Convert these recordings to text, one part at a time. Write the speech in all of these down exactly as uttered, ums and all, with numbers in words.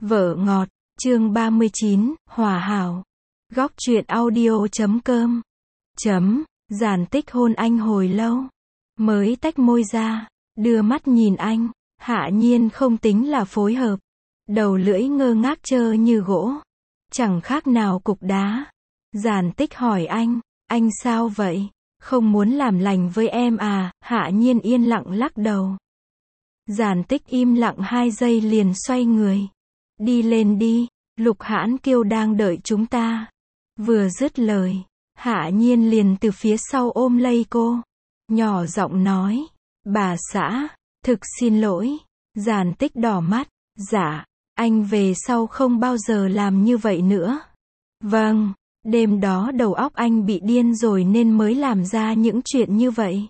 Vợ ngọt, chương ba mươi chín, Hòa hảo. Góc truyện audio chấm com. Chấm, giản tích hôn anh hồi lâu. Mới tách môi ra, đưa mắt nhìn anh, Hạ Nhiên không tính là phối hợp. Đầu lưỡi ngơ ngác trơ như gỗ. Chẳng khác nào cục đá. Giản tích hỏi anh, anh sao vậy? Không muốn làm lành với em à? Hạ Nhiên yên lặng lắc đầu. Giản tích im lặng hai giây liền xoay người. Đi lên đi, Lục Hãn Kiêu đang đợi chúng ta. Vừa dứt lời, Hạ Nhiên liền từ phía sau ôm lấy cô. Nhỏ giọng nói, bà xã, thực xin lỗi. Giản tích đỏ mắt, dạ, anh về sau không bao giờ làm như vậy nữa. Vâng, đêm đó đầu óc anh bị điên rồi nên mới làm ra những chuyện như vậy.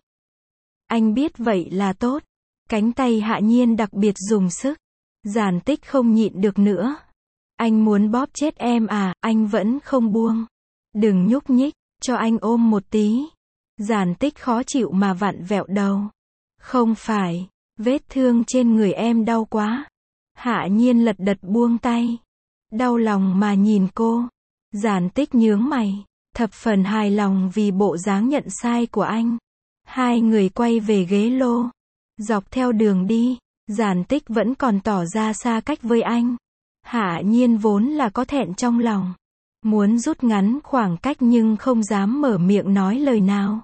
Anh biết vậy là tốt. Cánh tay Hạ Nhiên đặc biệt dùng sức. Giản tích không nhịn được nữa. Anh muốn bóp chết em à? Anh vẫn không buông. Đừng nhúc nhích, cho anh ôm một tí. Giản tích khó chịu mà vặn vẹo đầu. Không phải, vết thương trên người em đau quá. Hạ Nhiên lật đật buông tay. Đau lòng mà nhìn cô. Giản tích nhướng mày, thập phần hài lòng vì bộ dáng nhận sai của anh. Hai người quay về ghế lô. Dọc theo đường đi, Giản tích vẫn còn tỏ ra xa cách với anh. Hạ Nhiên vốn là có thẹn trong lòng. Muốn rút ngắn khoảng cách nhưng không dám mở miệng nói lời nào.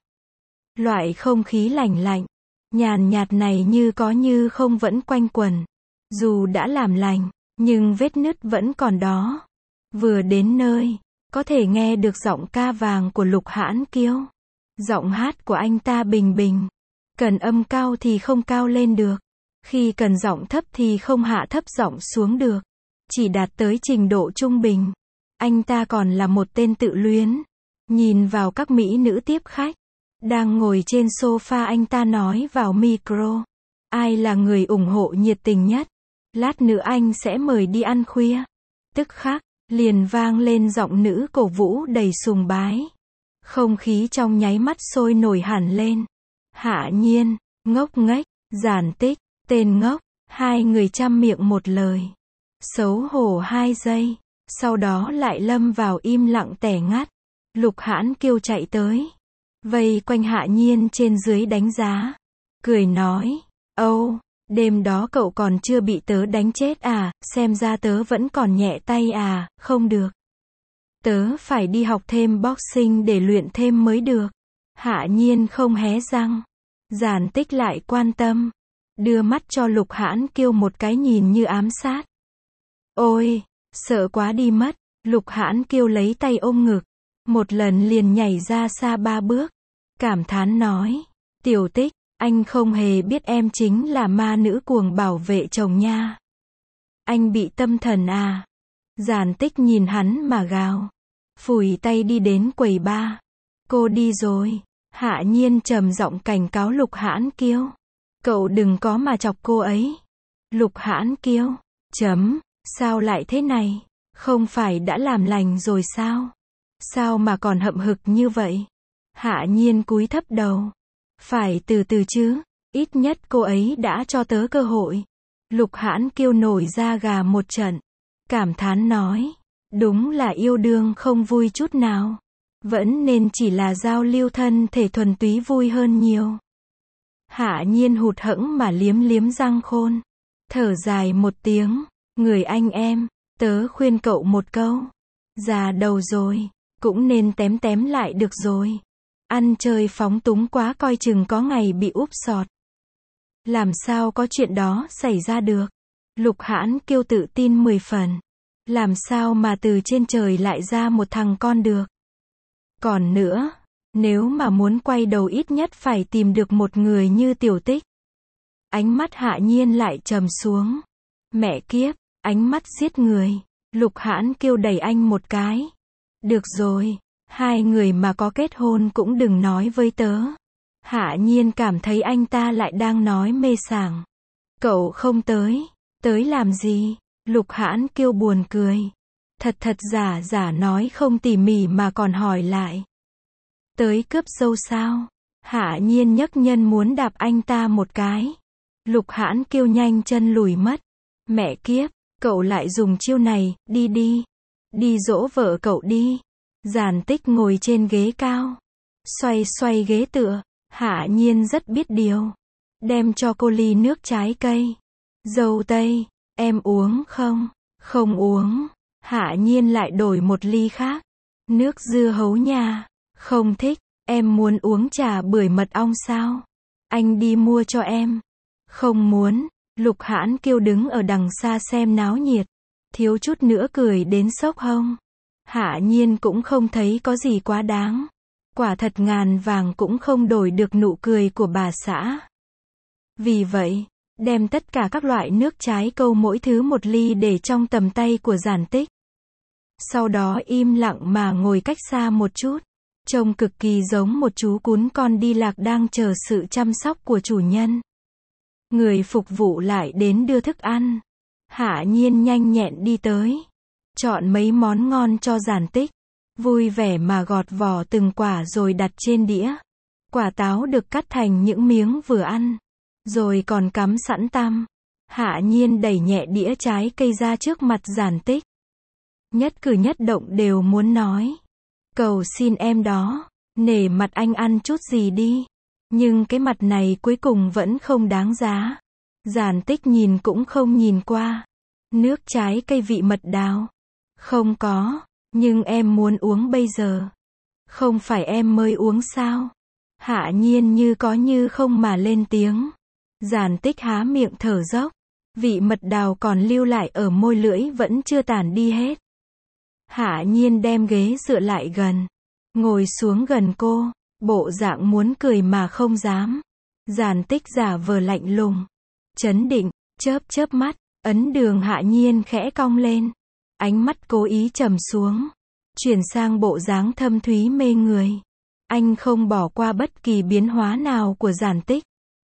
Loại không khí lạnh lạnh, nhàn nhạt này như có như không vẫn quanh quẩn. Dù đã làm lành, nhưng vết nứt vẫn còn đó. Vừa đến nơi, có thể nghe được giọng ca vàng của Lục Hãn Kiêu. Giọng hát của anh ta bình bình. Cần âm cao thì không cao lên được. Khi cần giọng thấp thì không hạ thấp giọng xuống được. Chỉ đạt tới trình độ trung bình. Anh ta còn là một tên tự luyến. Nhìn vào các mỹ nữ tiếp khách. Đang ngồi trên sofa anh ta nói vào micro. Ai là người ủng hộ nhiệt tình nhất? Lát nữa anh sẽ mời đi ăn khuya. Tức khắc, liền vang lên giọng nữ cổ vũ đầy sùng bái. Không khí trong nháy mắt sôi nổi hẳn lên. Hạ Nhiên, ngốc nghếch, Giản tích, tên ngốc, hai người chăm miệng một lời. Xấu hổ hai giây, sau đó lại lâm vào im lặng tẻ ngắt. Lục Hãn Kiêu chạy tới, vây quanh Hạ Nhiên trên dưới đánh giá. Cười nói, âu, đêm đó cậu còn chưa bị tớ đánh chết à, xem ra tớ vẫn còn nhẹ tay à, không được. Tớ phải đi học thêm boxing để luyện thêm mới được. Hạ Nhiên không hé răng. Giản tích lại quan tâm. Đưa mắt cho Lục Hãn Kiêu một cái nhìn như ám sát. Ôi, sợ quá đi mất. Lục Hãn Kiêu lấy tay ôm ngực. Một lần liền nhảy ra xa ba bước. Cảm thán nói. Tiểu tích, anh không hề biết em chính là ma nữ cuồng bảo vệ chồng nha. Anh bị tâm thần à? Giản tích nhìn hắn mà gào. Phủi tay đi đến quầy bar. Cô đi rồi. Hạ Nhiên trầm giọng cảnh cáo Lục Hãn Kiêu. Cậu đừng có mà chọc cô ấy. Lục Hãn Kiêu. Chấm. Sao lại thế này? Không phải đã làm lành rồi sao? Sao mà còn hậm hực như vậy? Hạ Nhiên cúi thấp đầu. Phải từ từ chứ. Ít nhất cô ấy đã cho tớ cơ hội. Lục Hãn Kiêu nổi da gà một trận. Cảm thán nói. Đúng là yêu đương không vui chút nào. Vẫn nên chỉ là giao lưu thân thể thuần túy vui hơn nhiều. Hạ Nhiên hụt hẫng mà liếm liếm răng khôn. Thở dài một tiếng. Người anh em, tớ khuyên cậu một câu. Già đầu rồi, cũng nên tém tém lại được rồi. Ăn chơi phóng túng quá coi chừng có ngày bị úp sọt. Làm sao có chuyện đó xảy ra được? Lục Hãn Kiêu tự tin mười phần. Làm sao mà từ trên trời lại ra một thằng con được? Còn nữa, nếu mà muốn quay đầu ít nhất phải tìm được một người như Tiểu Tích. Ánh mắt Hạ Nhiên lại trầm xuống. Mẹ kiếp, ánh mắt giết người. Lục Hãn Kiêu đẩy anh một cái. Được rồi, hai người mà có kết hôn cũng đừng nói với tớ. Hạ Nhiên cảm thấy anh ta lại đang nói mê sảng. Cậu không tới, tới làm gì? Lục Hãn Kiêu buồn cười. Thật thật giả giả nói không tỉ mỉ mà còn hỏi lại. Tới cướp dâu sao? Hạ Nhiên nhấc nhân muốn đạp anh ta một cái. Lục Hãn Kiêu nhanh chân lùi mất. Mẹ kiếp, Cậu lại dùng chiêu này, đi đi. Đi dỗ vợ cậu đi. Giản Tích ngồi trên ghế cao. Xoay xoay ghế tựa. Hạ Nhiên rất biết điều. Đem cho cô ly nước trái cây. Dâu tây, em uống không? Không uống. Hạ Nhiên lại đổi một ly khác. Nước dưa hấu nha. Không thích. Em muốn uống trà bưởi mật ong sao? Anh đi mua cho em. Không muốn. Lục Hãn Kiêu đứng ở đằng xa xem náo nhiệt. Thiếu chút nữa cười đến sốc hông. Hạ Nhiên cũng không thấy có gì quá đáng. Quả thật ngàn vàng cũng không đổi được nụ cười của bà xã. Vì vậy, đem tất cả các loại nước trái câu mỗi thứ một ly để trong tầm tay của Giản Tích. Sau đó im lặng mà ngồi cách xa một chút. Trông cực kỳ giống một chú cún con đi lạc đang chờ sự chăm sóc của chủ nhân. Người phục vụ lại đến đưa thức ăn. Hạ Nhiên nhanh nhẹn đi tới. Chọn mấy món ngon cho Giản Tích. Vui vẻ mà gọt vỏ từng quả rồi đặt trên đĩa. Quả táo được cắt thành những miếng vừa ăn. Rồi còn cắm sẵn tăm. Hạ Nhiên đẩy nhẹ đĩa trái cây ra trước mặt Giản Tích. Nhất cử nhất động đều muốn nói. Cầu xin em đó. Nể mặt anh ăn chút gì đi. Nhưng cái mặt này cuối cùng vẫn không đáng giá. Giản Tích nhìn cũng không nhìn qua. Nước trái cây vị mật đào. Không có. Nhưng em muốn uống bây giờ. Không phải em mới uống sao? Hạ Nhiên như có như không mà lên tiếng. Giản Tích há miệng thở dốc. Vị mật đào còn lưu lại ở môi lưỡi vẫn chưa tản đi hết. Hạ Nhiên đem ghế dựa lại gần. Ngồi xuống gần cô. Bộ dạng muốn cười mà không dám. Giản Tích giả vờ lạnh lùng. Chấn định, chớp chớp mắt. Ấn đường Hạ Nhiên khẽ cong lên. Ánh mắt cố ý trầm xuống. Chuyển sang bộ dáng thâm thúy mê người. Anh không bỏ qua bất kỳ biến hóa nào của Giản Tích.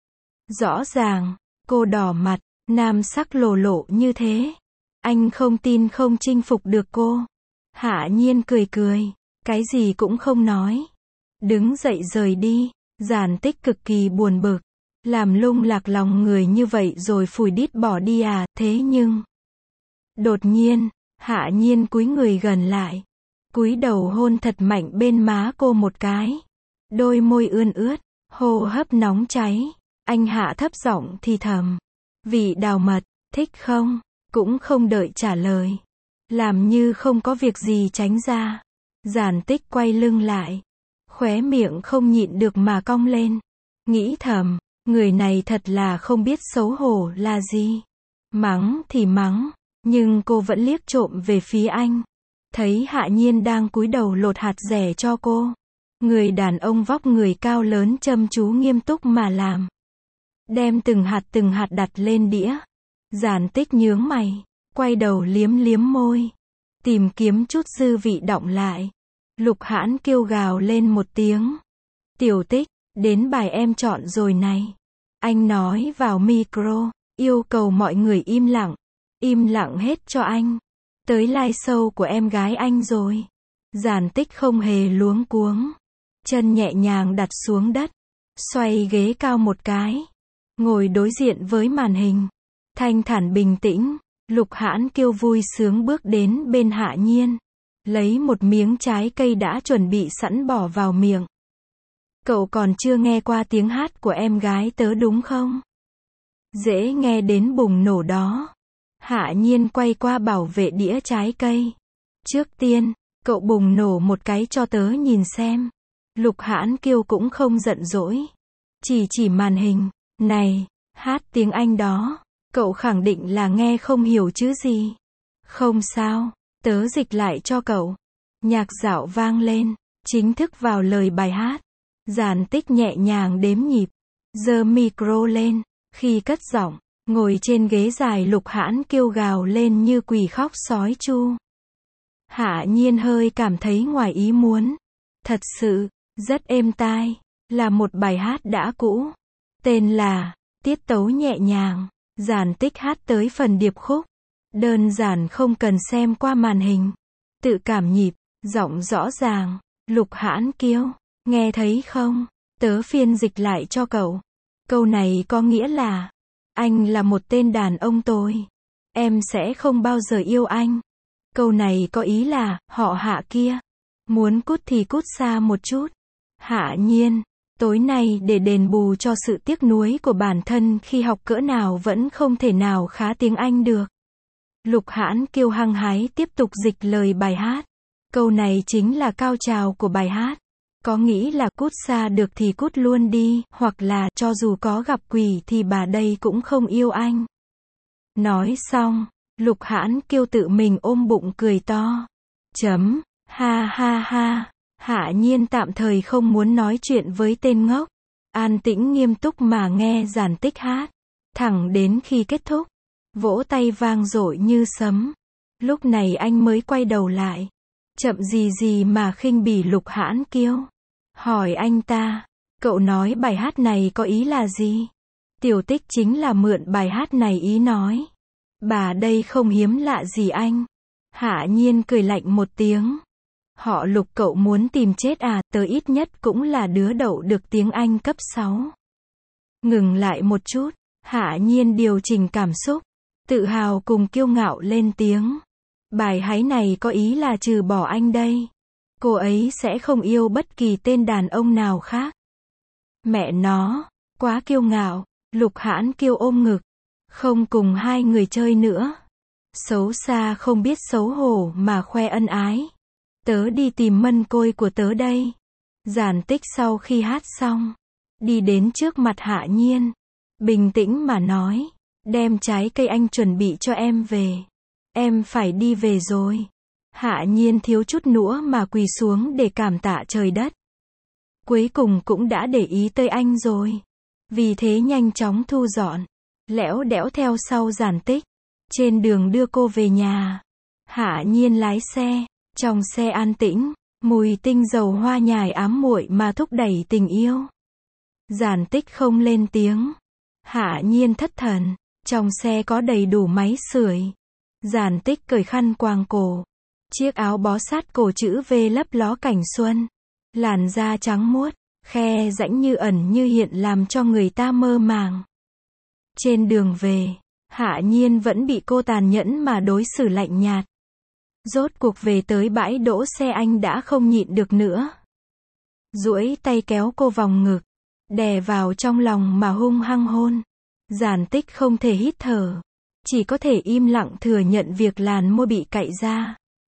Rõ ràng, cô đỏ mặt, nam sắc lồ lộ như thế. Anh không tin không chinh phục được cô. Hạ Nhiên cười cười. Cái gì cũng không nói. Đứng dậy rời đi. Giản Tích cực kỳ buồn bực. Làm lung lạc lòng người như vậy rồi phủi đít bỏ đi à, thế nhưng. Đột nhiên, Hạ Nhiên cúi người gần lại. Cúi đầu hôn thật mạnh bên má cô một cái. Đôi môi ươn ướt, hô hấp nóng cháy. Anh hạ thấp giọng thì thầm. Vị đào mật, thích không? Cũng không đợi trả lời. Làm như không có việc gì tránh ra. Giản Tích quay lưng lại. Khóe miệng không nhịn được mà cong lên. Nghĩ thầm, người này thật là không biết xấu hổ là gì. Mắng thì mắng, nhưng cô vẫn liếc trộm về phía anh. Thấy Hạ Nhiên đang cúi đầu lột hạt dẻ cho cô. Người đàn ông vóc người cao lớn chăm chú nghiêm túc mà làm. Đem từng hạt từng hạt đặt lên đĩa. Giản Tích nhướng mày, quay đầu liếm liếm môi. Tìm kiếm chút dư vị đọng lại. Lục Hãn kêu gào lên một tiếng. Tiểu Tích, đến bài em chọn rồi này. Anh nói vào micro, yêu cầu mọi người im lặng. Im lặng hết cho anh. Tới live show của em gái anh rồi. Giản Tích không hề luống cuống. Chân nhẹ nhàng đặt xuống đất. Xoay ghế cao một cái. Ngồi đối diện với màn hình. Thanh thản bình tĩnh. Lục Hãn Kiêu vui sướng bước đến bên Hạ Nhiên. Lấy một miếng trái cây đã chuẩn bị sẵn bỏ vào miệng. Cậu còn chưa nghe qua tiếng hát của em gái tớ đúng không? Dễ nghe đến bùng nổ đó. Hạ Nhiên quay qua bảo vệ đĩa trái cây. Trước tiên, cậu bùng nổ một cái cho tớ nhìn xem. Lục Hãn Kiêu cũng không giận dỗi. Chỉ chỉ màn hình. Này, hát tiếng Anh đó. Cậu khẳng định là nghe không hiểu chứ gì. Không sao, tớ dịch lại cho cậu. Nhạc dạo vang lên. Chính thức vào lời bài hát. Giản Tích nhẹ nhàng đếm nhịp. Giơ micro lên. Khi cất giọng, ngồi trên ghế dài Lục Hãn kêu gào lên như quỷ khóc sói chu. Hạ Nhiên hơi cảm thấy ngoài ý muốn. Thật sự, rất êm tai. Là một bài hát đã cũ. Tên là, tiết tấu nhẹ nhàng. Giản Tích hát tới phần điệp khúc. Đơn giản không cần xem qua màn hình. Tự cảm nhịp, giọng rõ ràng. Lục Hãn Kiêu, nghe thấy không? Tớ phiên dịch lại cho cậu. Câu này có nghĩa là, anh là một tên đàn ông tồi. em sẽ không bao giờ yêu anh. Câu này có ý là, họ Hạ kia, muốn cút thì cút xa một chút. Hạ Nhiên, tối nay để đền bù cho sự tiếc nuối của bản thân khi học cỡ nào vẫn không thể nào khá tiếng Anh được. Lục Hãn Kiêu hăng hái tiếp tục dịch lời bài hát. Câu này chính là cao trào của bài hát. Có nghĩ là cút xa được thì cút luôn đi, hoặc là, cho dù có gặp quỷ thì bà đây cũng không yêu anh. Nói xong, Lục Hãn Kiêu tự mình ôm bụng cười to. Chấm, ha ha ha. Hạ Nhiên tạm thời không muốn nói chuyện với tên ngốc. An tĩnh nghiêm túc mà nghe Giản Tích hát. Thẳng đến khi kết thúc, vỗ tay vang dội như sấm. Lúc này anh mới quay đầu lại. Chậm gì gì mà khinh bỉ Lục Hãn Kiêu. Hỏi anh ta, cậu nói bài hát này có ý là gì? Tiểu Tích chính là mượn bài hát này ý nói. Bà đây không hiếm lạ gì anh. Hạ Nhiên cười lạnh một tiếng. Họ Lục cậu muốn tìm chết à, tớ ít nhất cũng là đứa đậu được tiếng Anh cấp sáu. Ngừng lại một chút, Hạ Nhiên điều chỉnh cảm xúc, tự hào cùng kiêu ngạo lên tiếng. Bài hát này có ý là trừ bỏ anh đây, cô ấy sẽ không yêu bất kỳ tên đàn ông nào khác. Mẹ nó, quá kiêu ngạo. Lục Hãn Kiêu ôm ngực, không cùng hai người chơi nữa. Xấu xa không biết xấu hổ mà khoe ân ái. Tớ đi tìm mân côi của tớ đây. Giản Tích sau khi hát xong, đi đến trước mặt Hạ Nhiên, bình tĩnh mà nói, đem trái cây anh chuẩn bị cho em về. Em phải đi về rồi. Hạ Nhiên thiếu chút nữa mà quỳ xuống để cảm tạ trời đất. Cuối cùng cũng đã để ý tới anh rồi. Vì thế nhanh chóng thu dọn, lẽo đẽo theo sau Giản Tích. Trên đường đưa cô về nhà, Hạ Nhiên lái xe. Trong xe an tĩnh, mùi tinh dầu hoa nhài ám muội mà thúc đẩy tình yêu. Giản Tích không lên tiếng. Hạ Nhiên thất thần. Trong xe có đầy đủ máy sưởi. Giản Tích cởi khăn quàng cổ. Chiếc áo bó sát cổ chữ V lấp ló cảnh xuân. Làn da trắng muốt, khe rãnh như ẩn như hiện làm cho người ta mơ màng. Trên đường về, Hạ Nhiên vẫn bị cô tàn nhẫn mà đối xử lạnh nhạt. Rốt cuộc về tới bãi đỗ xe anh đã không nhịn được nữa. Duỗi tay kéo cô vòng ngực, đè vào trong lòng mà hung hăng hôn. Giản Tích không thể hít thở, chỉ có thể im lặng thừa nhận việc làn môi bị cạy ra.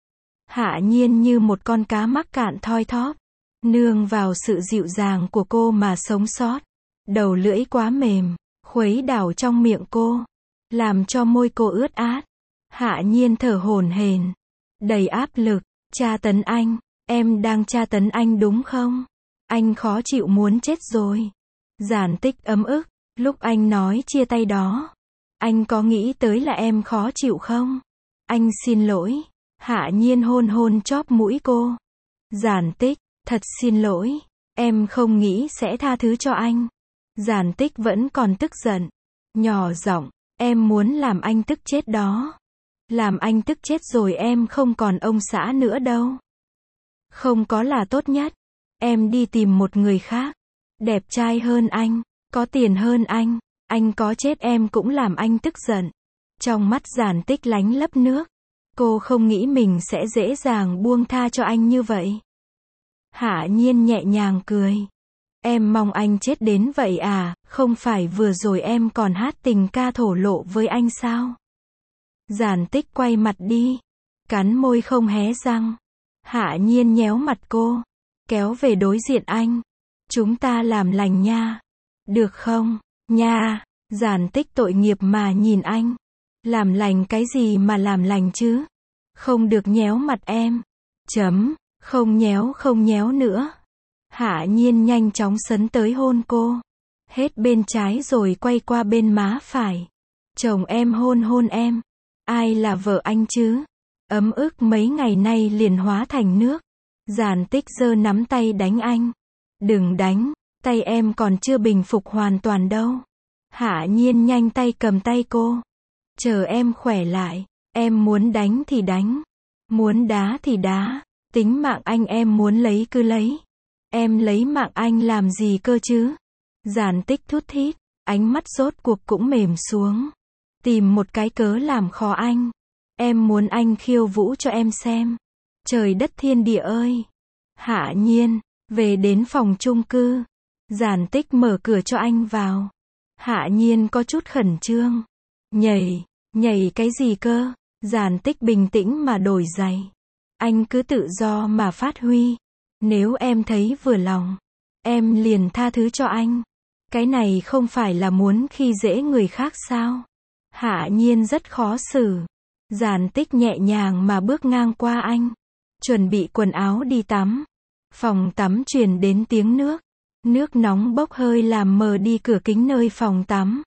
Hạ Nhiên như một con cá mắc cạn thoi thóp, nương vào sự dịu dàng của cô mà sống sót. Đầu lưỡi quá mềm, khuấy đảo trong miệng cô, làm cho môi cô ướt át. Hạ Nhiên thở hổn hển, đầy áp lực. Tra tấn anh, em đang tra tấn anh đúng không? Anh khó chịu muốn chết rồi. Giản Tích ấm ức, lúc anh nói chia tay đó, anh có nghĩ tới là em khó chịu không? Anh xin lỗi. Hạ Nhiên hôn hôn chóp mũi cô. Giản Tích, thật xin lỗi, em không nghĩ sẽ tha thứ cho anh. Giản Tích vẫn còn tức giận, nhỏ giọng, em muốn làm anh tức chết đó. Làm anh tức chết rồi em không còn ông xã nữa đâu. Không có là tốt nhất. Em đi tìm một người khác, đẹp trai hơn anh, có tiền hơn anh, anh có chết em cũng làm anh tức giận. Trong mắt Giản Tích lánh lấp nước. Cô không nghĩ mình sẽ dễ dàng buông tha cho anh như vậy. Hạ Nhiên nhẹ nhàng cười. Em mong anh chết đến vậy à, không phải vừa rồi em còn hát tình ca thổ lộ với anh sao? Giản Tích quay mặt đi, cắn môi không hé răng. Hạ Nhiên nhéo mặt cô, kéo về đối diện anh. Chúng ta làm lành nha. Được không? Nha. Giản Tích tội nghiệp mà nhìn anh. Làm lành cái gì mà làm lành chứ? Không được nhéo mặt em. Chấm. Không nhéo không nhéo nữa. Hạ Nhiên nhanh chóng sấn tới hôn cô. Hết bên trái rồi quay qua bên má phải. Chồng em hôn hôn em. Ai là vợ anh chứ? Ấm ức mấy ngày nay liền hóa thành nước. Giản Tích giơ nắm tay đánh anh. Đừng đánh, tay em còn chưa bình phục hoàn toàn đâu. Hạ Nhiên nhanh tay cầm tay cô. Chờ em khỏe lại, em muốn đánh thì đánh. Muốn đá thì đá. Tính mạng anh em muốn lấy cứ lấy. Em lấy mạng anh làm gì cơ chứ? Giản Tích thút thít, ánh mắt rốt cuộc cũng mềm xuống. Tìm một cái cớ làm khó anh. Em muốn anh khiêu vũ cho em xem. Trời đất thiên địa ơi. Hạ Nhiên, về đến phòng chung cư. Giản Tích mở cửa cho anh vào. Hạ Nhiên có chút khẩn trương. Nhảy, nhảy cái gì cơ? Giản Tích bình tĩnh mà đổi giày. Anh cứ tự do mà phát huy. Nếu em thấy vừa lòng, em liền tha thứ cho anh. Cái này không phải là muốn khi dễ người khác sao? Hạ Nhiên rất khó xử. Giản Tích nhẹ nhàng mà bước ngang qua anh. Chuẩn bị quần áo đi tắm. Phòng tắm truyền đến tiếng nước. Nước nóng bốc hơi làm mờ đi cửa kính nơi phòng tắm.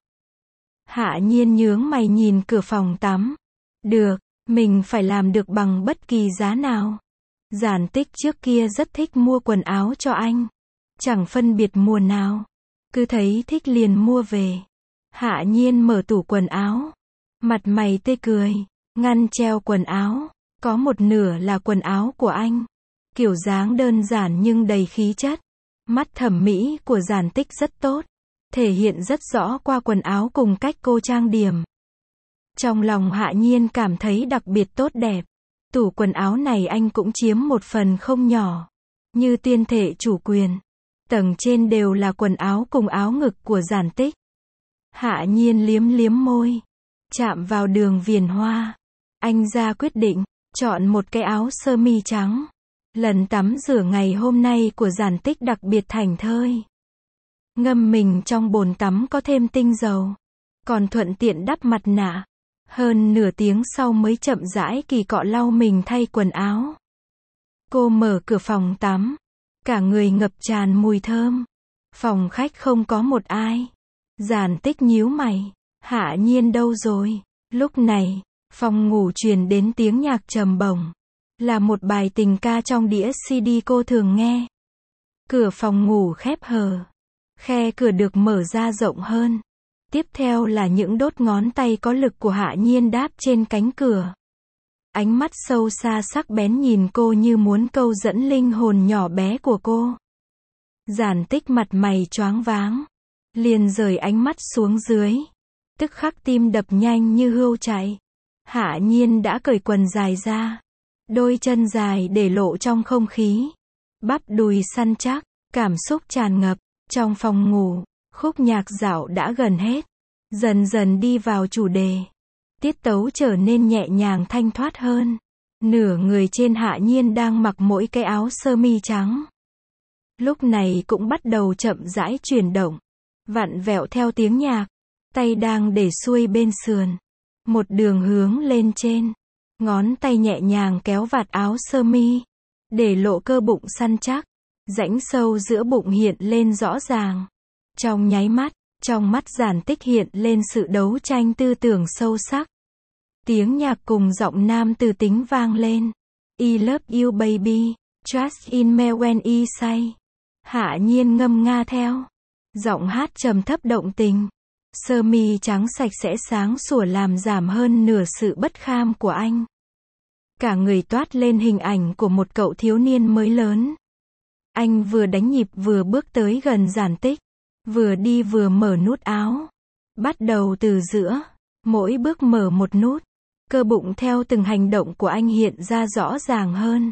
Hạ Nhiên nhướng mày nhìn cửa phòng tắm. Được, mình phải làm được bằng bất kỳ giá nào. Giản Tích trước kia rất thích mua quần áo cho anh. Chẳng phân biệt mùa nào. Cứ thấy thích liền mua về. Hạ Nhiên mở tủ quần áo. Mặt mày tươi cười. Ngăn treo quần áo. Có một nửa là quần áo của anh. Kiểu dáng đơn giản nhưng đầy khí chất. Mắt thẩm mỹ của Giản Tích rất tốt. Thể hiện rất rõ qua quần áo cùng cách cô trang điểm. Trong lòng Hạ Nhiên cảm thấy đặc biệt tốt đẹp. Tủ quần áo này anh cũng chiếm một phần không nhỏ. Như tuyên thệ chủ quyền. Tầng trên đều là quần áo cùng áo ngực của Giản Tích. Hạ Nhiên liếm liếm môi. Chạm vào đường viền hoa. Anh ra quyết định. Chọn một cái áo sơ mi trắng. Lần tắm rửa ngày hôm nay của Giản Tích đặc biệt thảnh thơi. Ngâm mình trong bồn tắm có thêm tinh dầu. Còn thuận tiện đắp mặt nạ. Hơn nửa tiếng sau mới chậm rãi kỳ cọ lau mình thay quần áo. Cô mở cửa phòng tắm. Cả người ngập tràn mùi thơm. Phòng khách không có một ai. Giản Tích nhíu mày. Hạ Nhiên đâu rồi? Lúc này, phòng ngủ truyền đến tiếng nhạc trầm bổng. Là một bài tình ca trong đĩa xê đê cô thường nghe. Cửa phòng ngủ khép hờ. Khe cửa được mở ra rộng hơn. Tiếp theo là những đốt ngón tay có lực của Hạ Nhiên đáp trên cánh cửa. Ánh mắt sâu xa sắc bén nhìn cô như muốn câu dẫn linh hồn nhỏ bé của cô. Giản Tích mặt mày choáng váng. Liền rời ánh mắt xuống dưới. Tức khắc tim đập nhanh như hươu chạy. Hạ Nhiên đã cởi quần dài ra. Đôi chân dài để lộ trong không khí. Bắp đùi săn chắc. Cảm xúc tràn ngập. Trong phòng ngủ, khúc nhạc dạo đã gần hết. Dần dần đi vào chủ đề. Tiết tấu trở nên nhẹ nhàng thanh thoát hơn. Nửa người trên Hạ Nhiên đang mặc mỗi cái áo sơ mi trắng. Lúc này cũng bắt đầu chậm rãi chuyển động. Vặn vẹo theo tiếng nhạc. Tay đang để xuôi bên sườn. Một đường hướng lên trên. Ngón tay nhẹ nhàng kéo vạt áo sơ mi. Để lộ cơ bụng săn chắc. Rãnh sâu giữa bụng hiện lên rõ ràng. Trong nháy mắt, trong mắt Giản Tích hiện lên sự đấu tranh tư tưởng sâu sắc. Tiếng nhạc cùng giọng nam từ tính vang lên. I love you baby, trust in me when I say. Hạ Nhiên ngâm nga theo. Giọng hát trầm thấp động tình. Sơ mi trắng sạch sẽ sáng sủa làm giảm hơn nửa sự bất kham của anh. Cả người toát lên hình ảnh của một cậu thiếu niên mới lớn. Anh vừa đánh nhịp vừa bước tới gần Giản Tích. Vừa đi vừa mở nút áo. Bắt đầu từ giữa. Mỗi bước mở một nút. Cơ bụng theo từng hành động của anh hiện ra rõ ràng hơn.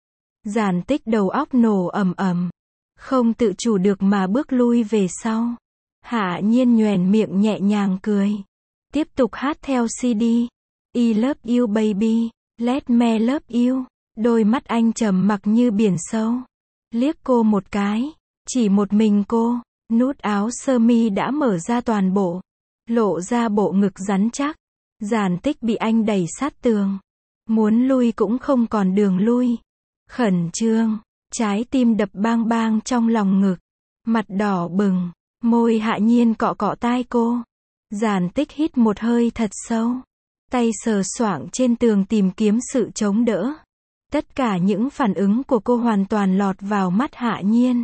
Giản Tích đầu óc nổ ầm ầm. Không tự chủ được mà bước lui về sau. Hạ Nhiên nhoẻn miệng nhẹ nhàng cười. Tiếp tục hát theo xê đê. I love you baby, let me love you. Đôi mắt anh trầm mặc như biển sâu. Liếc cô một cái. Chỉ một mình cô. Nút áo sơ mi đã mở ra toàn bộ. Lộ ra bộ ngực rắn chắc. Giản Tích bị anh đẩy sát tường. Muốn lui cũng không còn đường lui. Khẩn trương. Trái tim đập bang bang trong lòng ngực. Mặt đỏ bừng. Môi Hạ Nhiên cọ cọ tai cô. Giản Tích hít một hơi thật sâu. Tay sờ soạng trên tường tìm kiếm sự chống đỡ. Tất cả những phản ứng của cô hoàn toàn lọt vào mắt Hạ Nhiên.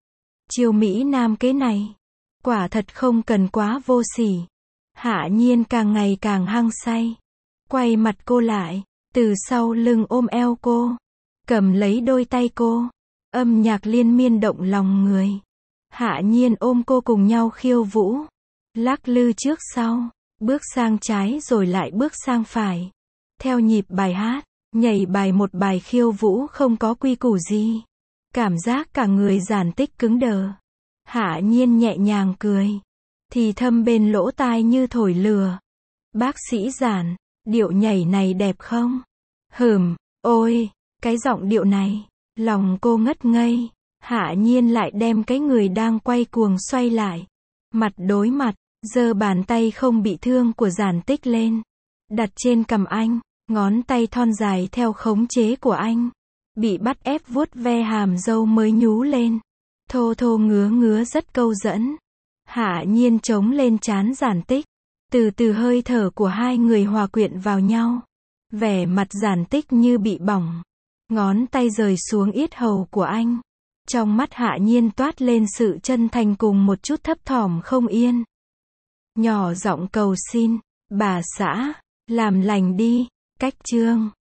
Chiêu Mỹ Nam kế này. Quả thật không cần quá vô sỉ. Hạ Nhiên càng ngày càng hăng say. Quay mặt cô lại. Từ sau lưng ôm eo cô. Cầm lấy đôi tay cô. Âm nhạc liên miên động lòng người. Hạ Nhiên ôm cô cùng nhau khiêu vũ. Lắc lư trước sau. Bước sang trái rồi lại bước sang phải. Theo nhịp bài hát, nhảy bài một bài khiêu vũ không có quy củ gì. Cảm giác cả người Giản Tích cứng đờ. Hạ Nhiên nhẹ nhàng cười. Thì thầm bên lỗ tai như thổi lửa. Bác sĩ Giản, điệu nhảy này đẹp không? Hừm, ôi, cái giọng điệu này. Lòng cô ngất ngây. Hạ Nhiên lại đem cái người đang quay cuồng xoay lại. Mặt đối mặt, giơ bàn tay không bị thương của Giản Tích lên. Đặt trên cằm anh, ngón tay thon dài theo khống chế của anh. Bị bắt ép vuốt ve hàm râu mới nhú lên. Thô thô ngứa ngứa rất câu dẫn. Hạ Nhiên chống lên trán Giản Tích. Từ từ hơi thở của hai người hòa quyện vào nhau. Vẻ mặt Giản Tích như bị bỏng. Ngón tay rời xuống yết hầu của anh. Trong mắt Hạ Nhiên toát lên sự chân thành cùng một chút thấp thỏm không yên. Nhỏ giọng cầu xin, bà xã, làm lành đi, cách chương.